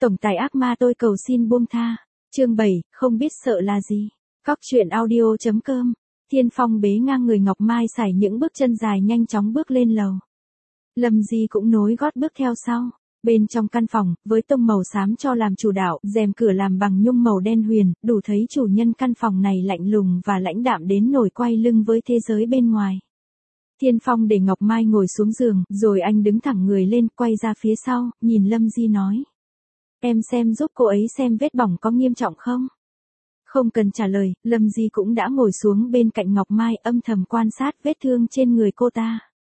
Tổng tài ác ma tôi cầu xin buông tha. Chương 7, không biết sợ là gì. Cóc truyện audio.com. Thiên Phong bế ngang người Ngọc Mai sải những bước chân dài nhanh chóng bước lên lầu. Lâm Di cũng nối gót bước theo sau. Bên trong căn phòng, với tông màu xám cho làm chủ đạo, rèm cửa làm bằng nhung màu đen huyền, đủ thấy chủ nhân căn phòng này lạnh lùng và lãnh đạm đến nổi quay lưng với thế giới bên ngoài. Thiên Phong để Ngọc Mai ngồi xuống giường, rồi anh đứng thẳng người lên, quay ra phía sau, nhìn Lâm Di nói. Em xem giúp cô ấy xem vết bỏng có nghiêm trọng không? Không cần trả lời, Lâm Di cũng đã ngồi xuống bên cạnh Ngọc Mai âm thầm quan sát vết thương trên người cô ta.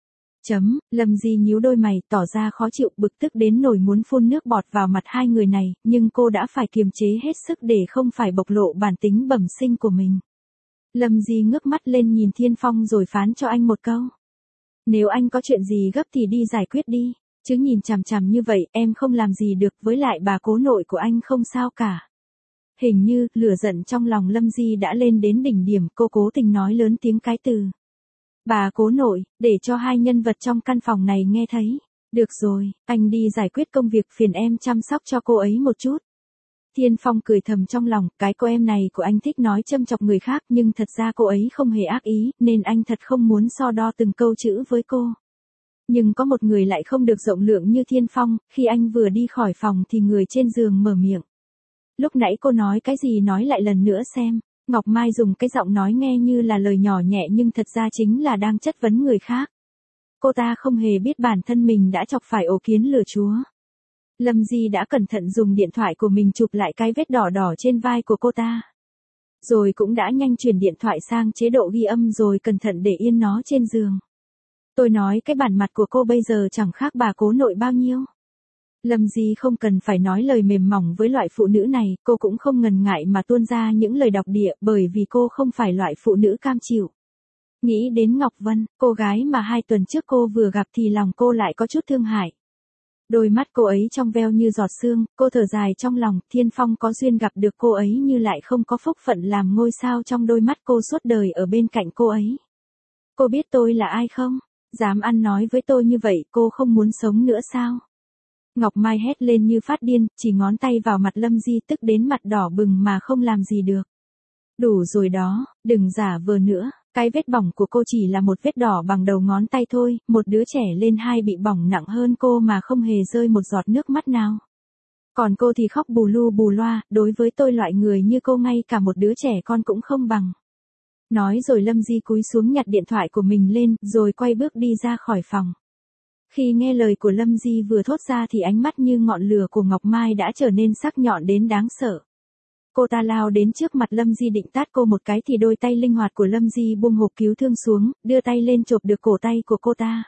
Lâm Di nhíu đôi mày, tỏ ra khó chịu, bực tức đến nổi muốn phun nước bọt vào mặt hai người này, nhưng cô đã phải kiềm chế hết sức để không phải bộc lộ bản tính bẩm sinh của mình. Lâm Di ngước mắt lên nhìn Thiên Phong rồi phán cho anh một câu. Nếu anh có chuyện gì gấp thì đi giải quyết đi, chứ nhìn chằm chằm như vậy em không làm gì được, với lại bà cố nội của anh không sao cả. Hình như, lửa giận trong lòng Lâm Di đã lên đến đỉnh điểm, cô cố tình nói lớn tiếng cái từ. Bà cố nội, để cho hai nhân vật trong căn phòng này nghe thấy. Được rồi, anh đi giải quyết công việc, phiền em chăm sóc cho cô ấy một chút. Thiên Phong cười thầm trong lòng, cái cô em này của anh thích nói châm chọc người khác, nhưng thật ra cô ấy không hề ác ý, nên anh thật không muốn so đo từng câu chữ với cô. Nhưng có một người lại không được rộng lượng như Thiên Phong, khi anh vừa đi khỏi phòng thì người trên giường mở miệng. Lúc nãy cô nói cái gì, nói lại lần nữa xem. Ngọc Mai dùng cái giọng nói nghe như là lời nhỏ nhẹ nhưng thật ra chính là đang chất vấn người khác. Cô ta không hề biết bản thân mình đã chọc phải ổ kiến lửa chúa. Lâm Di đã cẩn thận dùng điện thoại của mình chụp lại cái vết đỏ đỏ trên vai của cô ta. Rồi cũng đã nhanh chuyển điện thoại sang chế độ ghi âm rồi cẩn thận để yên nó trên giường. Tôi nói cái bản mặt của cô bây giờ chẳng khác bà cố nội bao nhiêu. Lâm Di không cần phải nói lời mềm mỏng với loại phụ nữ này, cô cũng không ngần ngại mà tuôn ra những lời độc địa bởi vì cô không phải loại phụ nữ cam chịu. Nghĩ đến Ngọc Vân, cô gái mà 2 tuần trước cô vừa gặp thì lòng cô lại có chút thương hại. Đôi mắt cô ấy trong veo như giọt sương, cô thở dài trong lòng, Thiên Phong có duyên gặp được cô ấy như lại không có phúc phận làm ngôi sao trong đôi mắt cô suốt đời ở bên cạnh cô ấy. Cô biết tôi là ai không? Dám ăn nói với tôi như vậy, cô không muốn sống nữa sao? Ngọc Mai hét lên như phát điên, chỉ ngón tay vào mặt Lâm Di tức đến mặt đỏ bừng mà không làm gì được. Đủ rồi đó, đừng giả vờ nữa, cái vết bỏng của cô chỉ là một vết đỏ bằng đầu ngón tay thôi, một đứa trẻ lên 2 bị bỏng nặng hơn cô mà không hề rơi một giọt nước mắt nào. Còn cô thì khóc bù lu bù loa, đối với tôi loại người như cô ngay cả một đứa trẻ con cũng không bằng. Nói rồi Lâm Di cúi xuống nhặt điện thoại của mình lên, rồi quay bước đi ra khỏi phòng. Khi nghe lời của Lâm Di vừa thốt ra thì ánh mắt như ngọn lửa của Ngọc Mai đã trở nên sắc nhọn đến đáng sợ. Cô ta lao đến trước mặt Lâm Di định tát cô một cái thì đôi tay linh hoạt của Lâm Di buông hộp cứu thương xuống, đưa tay lên chộp được cổ tay của cô ta.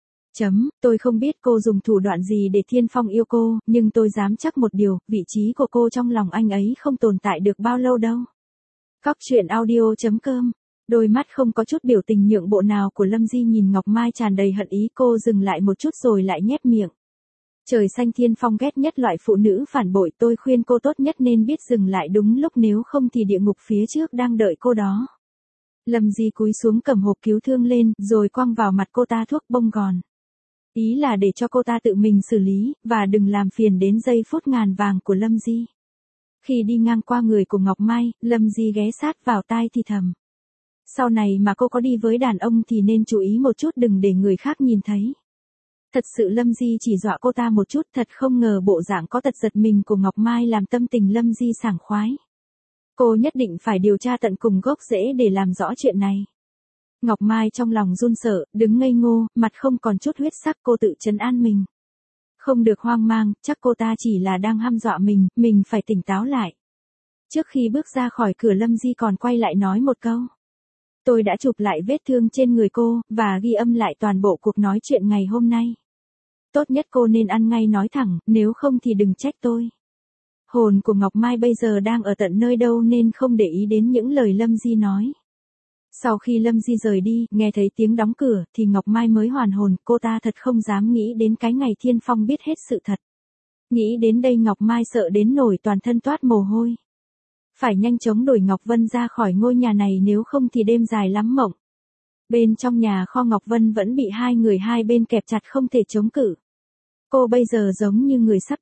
Tôi không biết cô dùng thủ đoạn gì để Thiên Phong yêu cô, nhưng tôi dám chắc một điều, vị trí của cô trong lòng anh ấy không tồn tại được bao lâu đâu. Cóc truyện audio.com. Đôi mắt không có chút biểu tình nhượng bộ nào của Lâm Di nhìn Ngọc Mai tràn đầy hận ý, cô dừng lại một chút rồi lại nhếch miệng. Trời xanh, Thiên Phong ghét nhất loại phụ nữ phản bội, tôi khuyên cô tốt nhất nên biết dừng lại đúng lúc, nếu không thì địa ngục phía trước đang đợi cô đó. Lâm Di cúi xuống cầm hộp cứu thương lên, rồi quăng vào mặt cô ta thuốc bông gòn. Ý là để cho cô ta tự mình xử lý, và đừng làm phiền đến giây phút ngàn vàng của Lâm Di. Khi đi ngang qua người của Ngọc Mai, Lâm Di ghé sát vào tai thì thầm. Sau này mà cô có đi với đàn ông thì nên chú ý một chút, đừng để người khác nhìn thấy. Thật sự Lâm Di chỉ dọa cô ta một chút, thật không ngờ bộ dạng có tật giật mình của Ngọc Mai làm tâm tình Lâm Di sảng khoái. Cô nhất định phải điều tra tận cùng gốc rễ để làm rõ chuyện này. Ngọc Mai trong lòng run sợ, đứng ngây ngô, mặt không còn chút huyết sắc, cô tự trấn an mình. Không được hoang mang, chắc cô ta chỉ là đang hăm dọa mình phải tỉnh táo lại. Trước khi bước ra khỏi cửa Lâm Di còn quay lại nói một câu. Tôi đã chụp lại vết thương trên người cô, và ghi âm lại toàn bộ cuộc nói chuyện ngày hôm nay. Tốt nhất cô nên ăn ngay nói thẳng, nếu không thì đừng trách tôi. Hồn của Ngọc Mai bây giờ đang ở tận nơi đâu nên không để ý đến những lời Lâm Di nói. Sau khi Lâm Di rời đi, nghe thấy tiếng đóng cửa, thì Ngọc Mai mới hoàn hồn, cô ta thật không dám nghĩ đến cái ngày Thiên Phong biết hết sự thật. Nghĩ đến đây Ngọc Mai sợ đến nổi toàn thân toát mồ hôi. Phải nhanh chóng đuổi Ngọc Vân ra khỏi ngôi nhà này, nếu không thì đêm dài lắm mộng. Bên trong nhà kho Ngọc Vân vẫn bị hai người hai bên kẹp chặt không thể chống cự. Cô bây giờ giống như người sắp chết.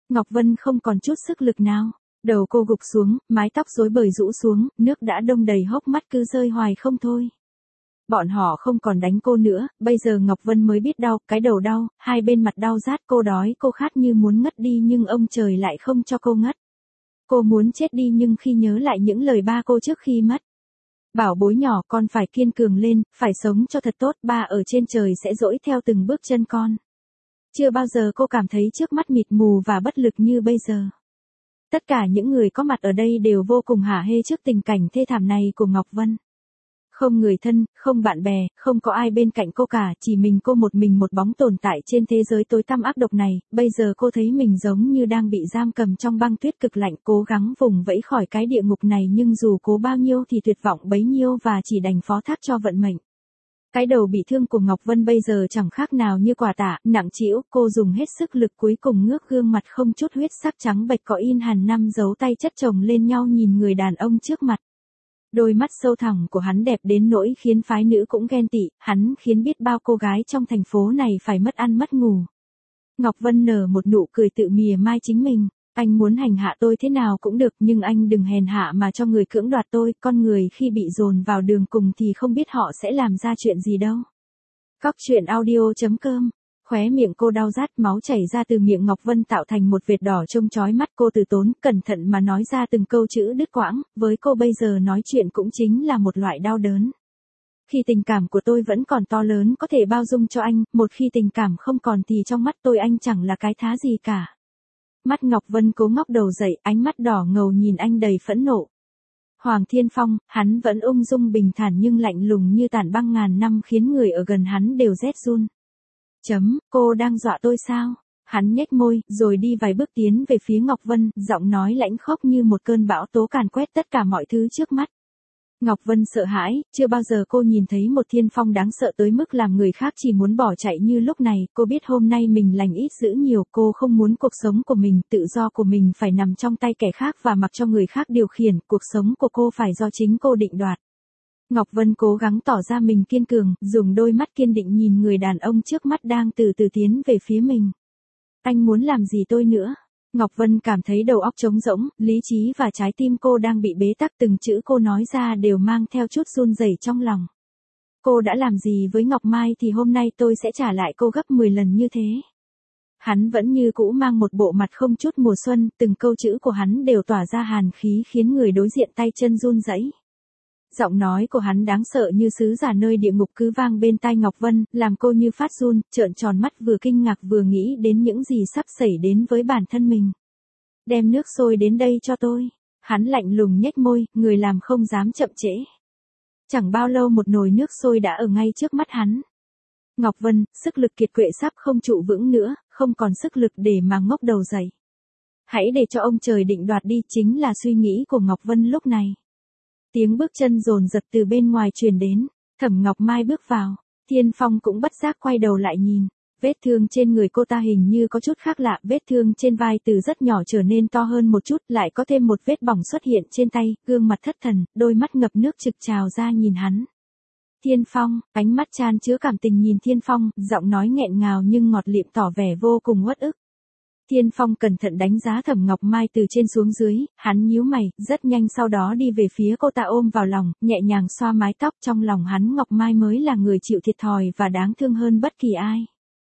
Ngọc Vân không còn chút sức lực nào. Đầu cô gục xuống, mái tóc rối bời rũ xuống, nước đã đông đầy hốc mắt cứ rơi hoài không thôi. Bọn họ không còn đánh cô nữa, bây giờ Ngọc Vân mới biết đau, cái đầu đau, hai bên mặt đau rát, cô đói, cô khát như muốn ngất đi nhưng ông trời lại không cho cô ngất. Cô muốn chết đi nhưng khi nhớ lại những lời ba cô trước khi mất. Bảo bối nhỏ, con phải kiên cường lên, phải sống cho thật tốt, ba ở trên trời sẽ dỗi theo từng bước chân con. Chưa bao giờ cô cảm thấy trước mắt mịt mù và bất lực như bây giờ. Tất cả những người có mặt ở đây đều vô cùng hả hê trước tình cảnh thê thảm này của Ngọc Vân. Không người thân, không bạn bè, không có ai bên cạnh cô cả, chỉ mình một bóng tồn tại trên thế giới tối tăm ác độc này. Bây giờ cô thấy mình giống như đang bị giam cầm trong băng tuyết cực lạnh, cố gắng vùng vẫy khỏi cái địa ngục này nhưng dù cố bao nhiêu thì tuyệt vọng bấy nhiêu và chỉ đành phó thác cho vận mệnh. Cái đầu bị thương của Ngọc Vân bây giờ chẳng khác nào như quả tạ, nặng trĩu, cô dùng hết sức lực cuối cùng ngước gương mặt không chút huyết sắc trắng bệch có in hằn năm dấu tay chất chồng lên nhau nhìn người đàn ông trước mặt. Đôi mắt sâu thẳm của hắn đẹp đến nỗi khiến phái nữ cũng ghen tị, hắn khiến biết bao cô gái trong thành phố này phải mất ăn mất ngủ. Ngọc Vân nở một nụ cười tự mỉa mai chính mình, anh muốn hành hạ tôi thế nào cũng được nhưng anh đừng hèn hạ mà cho người cưỡng đoạt tôi, con người khi bị dồn vào đường cùng thì không biết họ sẽ làm ra chuyện gì đâu. Cóc truyện audio.com. Khóe miệng cô đau rát, máu chảy ra từ miệng Ngọc Vân tạo thành một vệt đỏ trông chói mắt, cô từ tốn, cẩn thận mà nói ra từng câu chữ đứt quãng, với cô bây giờ nói chuyện cũng chính là một loại đau đớn. Khi tình cảm của tôi vẫn còn to lớn có thể bao dung cho anh, một khi tình cảm không còn thì trong mắt tôi anh chẳng là cái thá gì cả. Mắt Ngọc Vân cố ngóc đầu dậy, ánh mắt đỏ ngầu nhìn anh đầy phẫn nộ. Hoàng Thiên Phong, hắn vẫn ung dung bình thản nhưng lạnh lùng như tảng băng ngàn năm khiến người ở gần hắn đều rét run. Cô đang dọa tôi sao? Hắn nhếch môi, rồi đi vài bước tiến về phía Ngọc Vân, giọng nói lãnh khốc như một cơn bão tố càn quét tất cả mọi thứ trước mắt. Ngọc Vân sợ hãi, chưa bao giờ cô nhìn thấy một Thiên Phong đáng sợ tới mức làm người khác chỉ muốn bỏ chạy như lúc này, cô biết hôm nay mình lành ít dữ nhiều, cô không muốn cuộc sống của mình, tự do của mình phải nằm trong tay kẻ khác và mặc cho người khác điều khiển, cuộc sống của cô phải do chính cô định đoạt. Ngọc Vân cố gắng tỏ ra mình kiên cường, dùng đôi mắt kiên định nhìn người đàn ông trước mắt đang từ từ tiến về phía mình. Anh muốn làm gì tôi nữa? Ngọc Vân cảm thấy đầu óc trống rỗng, lý trí và trái tim cô đang bị bế tắc, từng chữ cô nói ra đều mang theo chút run rẩy trong lòng. Cô đã làm gì với Ngọc Mai thì hôm nay tôi sẽ trả lại cô gấp 10 lần như thế. Hắn vẫn như cũ mang một bộ mặt không chút mùa xuân, từng câu chữ của hắn đều tỏa ra hàn khí khiến người đối diện tay chân run rẩy. Giọng nói của hắn đáng sợ như sứ giả nơi địa ngục cứ vang bên tai Ngọc Vân, làm cô như phát run, trợn tròn mắt vừa kinh ngạc vừa nghĩ đến những gì sắp xảy đến với bản thân mình. Đem nước sôi đến đây cho tôi. Hắn lạnh lùng nhếch môi, người làm không dám chậm trễ. Chẳng bao lâu một nồi nước sôi đã ở ngay trước mắt hắn. Ngọc Vân, sức lực kiệt quệ sắp không trụ vững nữa, không còn sức lực để mà ngóc đầu dậy. Hãy để cho ông trời định đoạt đi, chính là suy nghĩ của Ngọc Vân lúc này. Tiếng bước chân dồn dập từ bên ngoài truyền đến, Thẩm Ngọc Mai bước vào, Thiên Phong cũng bất giác quay đầu lại nhìn, vết thương trên người cô ta hình như có chút khác lạ, vết thương trên vai từ rất nhỏ trở nên to hơn một chút, lại có thêm một vết bỏng xuất hiện trên tay, gương mặt thất thần, đôi mắt ngập nước trực trào ra nhìn hắn. Thiên Phong, ánh mắt chan chứa cảm tình nhìn Thiên Phong, giọng nói nghẹn ngào nhưng ngọt lịm tỏ vẻ vô cùng uất ức. Thiên Phong cẩn thận đánh giá Thẩm Ngọc Mai từ trên xuống dưới, hắn nhíu mày, rất nhanh sau đó đi về phía cô ta ôm vào lòng, nhẹ nhàng xoa mái tóc, trong lòng hắn Ngọc Mai mới là người chịu thiệt thòi và đáng thương hơn bất kỳ ai.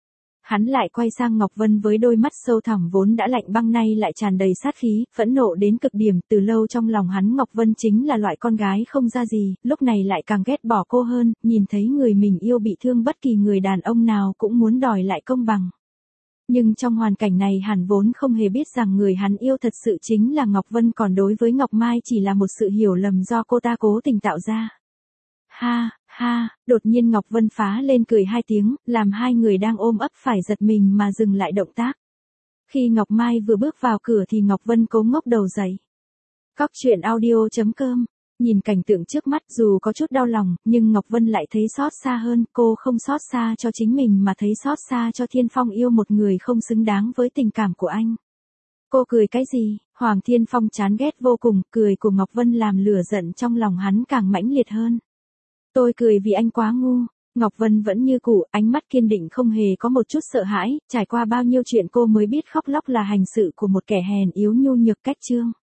Hắn lại quay sang Ngọc Vân với đôi mắt sâu thẳm vốn đã lạnh băng nay lại tràn đầy sát khí, phẫn nộ đến cực điểm, từ lâu trong lòng hắn Ngọc Vân chính là loại con gái không ra gì, lúc này lại càng ghét bỏ cô hơn, nhìn thấy người mình yêu bị thương bất kỳ người đàn ông nào cũng muốn đòi lại công bằng. Nhưng trong hoàn cảnh này hắn vốn không hề biết rằng người hắn yêu thật sự chính là Ngọc Vân, còn đối với Ngọc Mai chỉ là một sự hiểu lầm do cô ta cố tình tạo ra. Ha, ha, đột nhiên Ngọc Vân phá lên cười hai tiếng, làm hai người đang ôm ấp phải giật mình mà dừng lại động tác. Khi Ngọc Mai vừa bước vào cửa thì Ngọc Vân cố ngóc đầu dậy. Cóc truyện audio.com. Nhìn cảnh tượng trước mắt dù có chút đau lòng, nhưng Ngọc Vân lại thấy xót xa hơn, cô không xót xa cho chính mình mà thấy xót xa cho Thiên Phong yêu một người không xứng đáng với tình cảm của anh. Cô cười cái gì? Hoàng Thiên Phong chán ghét vô cùng, cười của Ngọc Vân làm lửa giận trong lòng hắn càng mãnh liệt hơn. Tôi cười vì anh quá ngu. Ngọc Vân vẫn như cũ, ánh mắt kiên định không hề có một chút sợ hãi, trải qua bao nhiêu chuyện cô mới biết khóc lóc là hành sự của một kẻ hèn yếu nhu nhược cách Trương.